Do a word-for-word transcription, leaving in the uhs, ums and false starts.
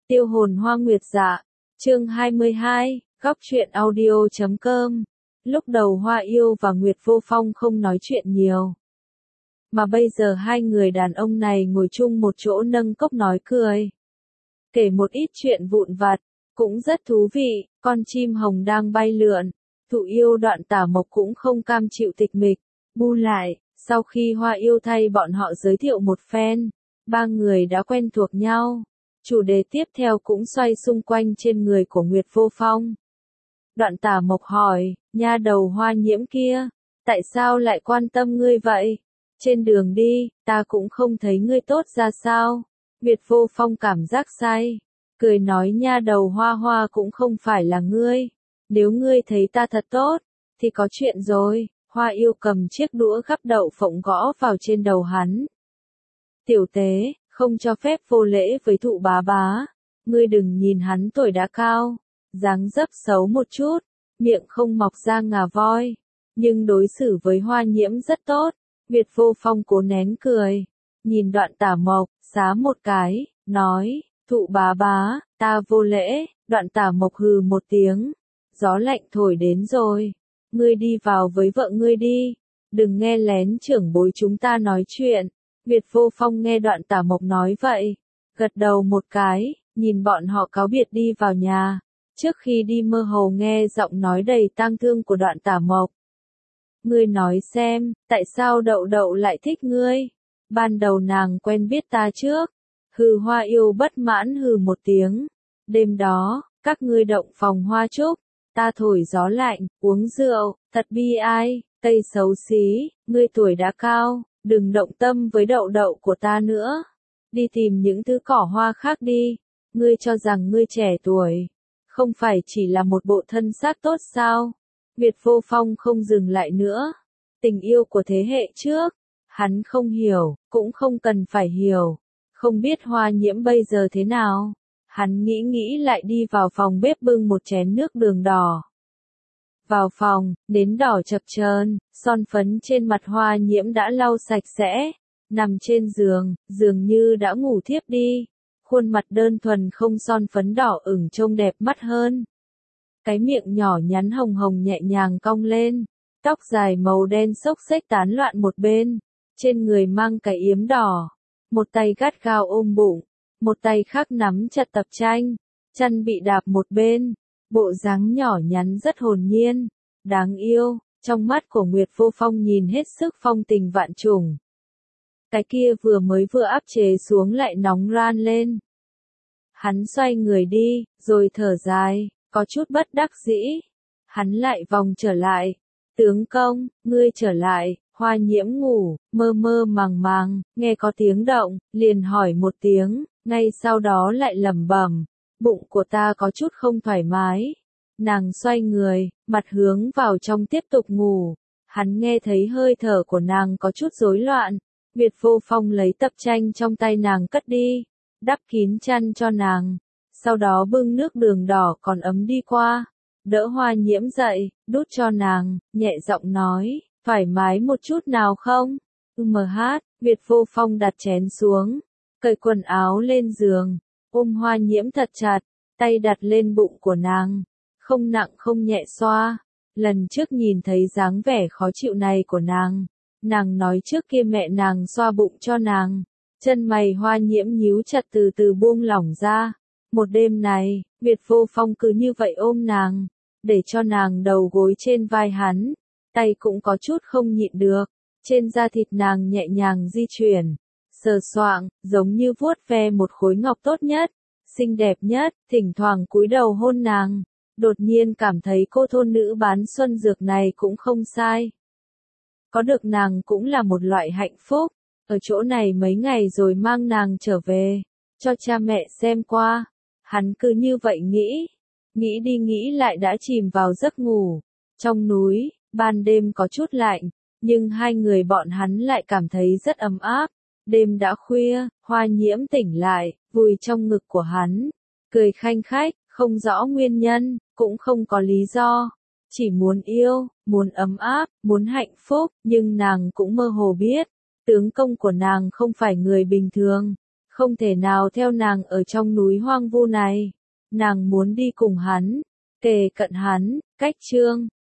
Tiêu hồn hoa nguyệt dạ. Chương hai mươi hai, góc truyện audio chấm com. Lúc đầu Hoa Yêu và Nguyệt Vô Phong không nói chuyện nhiều. Mà bây giờ hai người đàn ông này ngồi chung một chỗ nâng cốc nói cười. Kể một ít chuyện vụn vặt, cũng rất thú vị, con chim hồng đang bay lượn. Thụ Yêu Đoạn Tả Mộc cũng không cam chịu tịch mịch. Bu lại, sau khi Hoa Yêu thay bọn họ giới thiệu một phen, ba người đã quen thuộc nhau. Chủ đề tiếp theo cũng xoay xung quanh trên người của Nguyệt Vô Phong. Đoạn Tả Mộc hỏi, nha đầu Hoa Nhiễm kia, tại sao lại quan tâm ngươi vậy? Trên đường đi, ta cũng không thấy ngươi tốt ra sao? Nguyệt Vô Phong cảm giác say, cười nói nha đầu Hoa Hoa cũng không phải là ngươi. Nếu ngươi thấy ta thật tốt, thì có chuyện rồi. Hoa Yêu cầm chiếc đũa gắp đậu phộng gõ vào trên đầu hắn. Tiểu tế, không cho phép vô lễ với Thụ bá bá. Ngươi đừng nhìn hắn tuổi đã cao, dáng dấp xấu một chút, miệng không mọc ra ngà voi, nhưng đối xử với Hoa Nhiễm rất tốt. Nguyệt Vô Phong cố nén cười, nhìn Đoạn Tả Mộc, xá một cái, nói, Thụ bá bá, ta vô lễ. Đoạn Tả Mộc hừ một tiếng, gió lạnh thổi đến rồi, ngươi đi vào với vợ ngươi đi, đừng nghe lén trưởng bối chúng ta nói chuyện. Nguyệt Vô Phong nghe Đoạn Tả Mộc nói vậy, gật đầu một cái, nhìn bọn họ cáo biệt đi vào nhà. Trước khi đi mơ hồ nghe giọng nói đầy tang thương của Đoạn Tả Mộc. Ngươi nói xem, tại sao Đậu Đậu lại thích ngươi? Ban đầu nàng quen biết ta trước. Hừ. Hoa Yêu bất mãn hừ một tiếng. Đêm đó, các ngươi động phòng hoa trúc, ta thổi gió lạnh, uống rượu, thật bi ai, cây xấu xí, ngươi tuổi đã cao, đừng động tâm với Đậu Đậu của ta nữa. Đi tìm những thứ cỏ hoa khác đi, ngươi cho rằng ngươi trẻ tuổi, không phải chỉ là một bộ thân xác tốt sao? Nguyệt Vô Phong không dừng lại nữa. Tình yêu của thế hệ trước, hắn không hiểu, cũng không cần phải hiểu. Không biết Hoa Nhiễm bây giờ thế nào? Hắn nghĩ nghĩ lại đi vào phòng bếp bưng một chén nước đường đỏ. Vào phòng, nến đỏ chập chờn, son phấn trên mặt Hoa Nhiễm đã lau sạch sẽ, nằm trên giường, dường như đã ngủ thiếp đi. Khuôn mặt đơn thuần không son phấn đỏ ửng trông đẹp mắt hơn. Cái miệng nhỏ nhắn hồng hồng nhẹ nhàng cong lên, tóc dài màu đen xốc xếch tán loạn một bên, trên người mang cái yếm đỏ, một tay gắt gao ôm bụng, một tay khác nắm chặt tập tranh, chân bị đạp một bên, bộ dáng nhỏ nhắn rất hồn nhiên, đáng yêu. Trong mắt của Nguyệt Vô Phong nhìn hết sức phong tình vạn trùng. Cái kia vừa mới vừa áp chế xuống lại nóng ran lên. Hắn xoay người đi, rồi thở dài, có chút bất đắc dĩ. Hắn lại vòng trở lại. Tướng công, ngươi trở lại. Hoa Nhiễm ngủ, mơ mơ màng màng, nghe có tiếng động, liền hỏi một tiếng, ngay sau đó lại lẩm bẩm, bụng của ta có chút không thoải mái. Nàng xoay người, mặt hướng vào trong tiếp tục ngủ. Hắn nghe thấy hơi thở của nàng có chút rối loạn. Nguyệt Vô Phong lấy tập tranh trong tay nàng cất đi, đắp kín chăn cho nàng, sau đó bưng nước đường đỏ còn ấm đi qua, đỡ Hoa Nhiễm dậy, đút cho nàng, nhẹ giọng nói, thoải mái một chút nào không? Ừm hát. Nguyệt Vô Phong đặt chén xuống, cởi quần áo lên giường, ôm Hoa Nhiễm thật chặt, tay đặt lên bụng của nàng, không nặng không nhẹ xoa. Lần trước nhìn thấy dáng vẻ khó chịu này của nàng, nàng nói trước kia mẹ nàng xoa bụng cho nàng. Chân mày Hoa Nhiễm nhíu chặt từ từ buông lỏng ra. Một đêm này, Nguyệt Vô Phong cứ như vậy ôm nàng, để cho nàng đầu gối trên vai hắn, tay cũng có chút không nhịn được, trên da thịt nàng nhẹ nhàng di chuyển, sờ soạng, giống như vuốt ve một khối ngọc tốt nhất, xinh đẹp nhất, thỉnh thoảng cúi đầu hôn nàng. Đột nhiên cảm thấy cô thôn nữ bán xuân dược này cũng không sai. Có được nàng cũng là một loại hạnh phúc. Ở chỗ này mấy ngày rồi mang nàng trở về, cho cha mẹ xem qua. Hắn cứ như vậy nghĩ, nghĩ đi nghĩ lại đã chìm vào giấc ngủ. Trong núi, ban đêm có chút lạnh, nhưng hai người bọn hắn lại cảm thấy rất ấm áp. Đêm đã khuya, Hoa Nhiễm tỉnh lại, vùi trong ngực của hắn, cười khanh khách, không rõ nguyên nhân, cũng không có lý do. Chỉ muốn yêu, muốn ấm áp, muốn hạnh phúc, nhưng nàng cũng mơ hồ biết. Tướng công của nàng không phải người bình thường, không thể nào theo nàng ở trong núi hoang vu này. Nàng muốn đi cùng hắn, kề cận hắn, cách Trương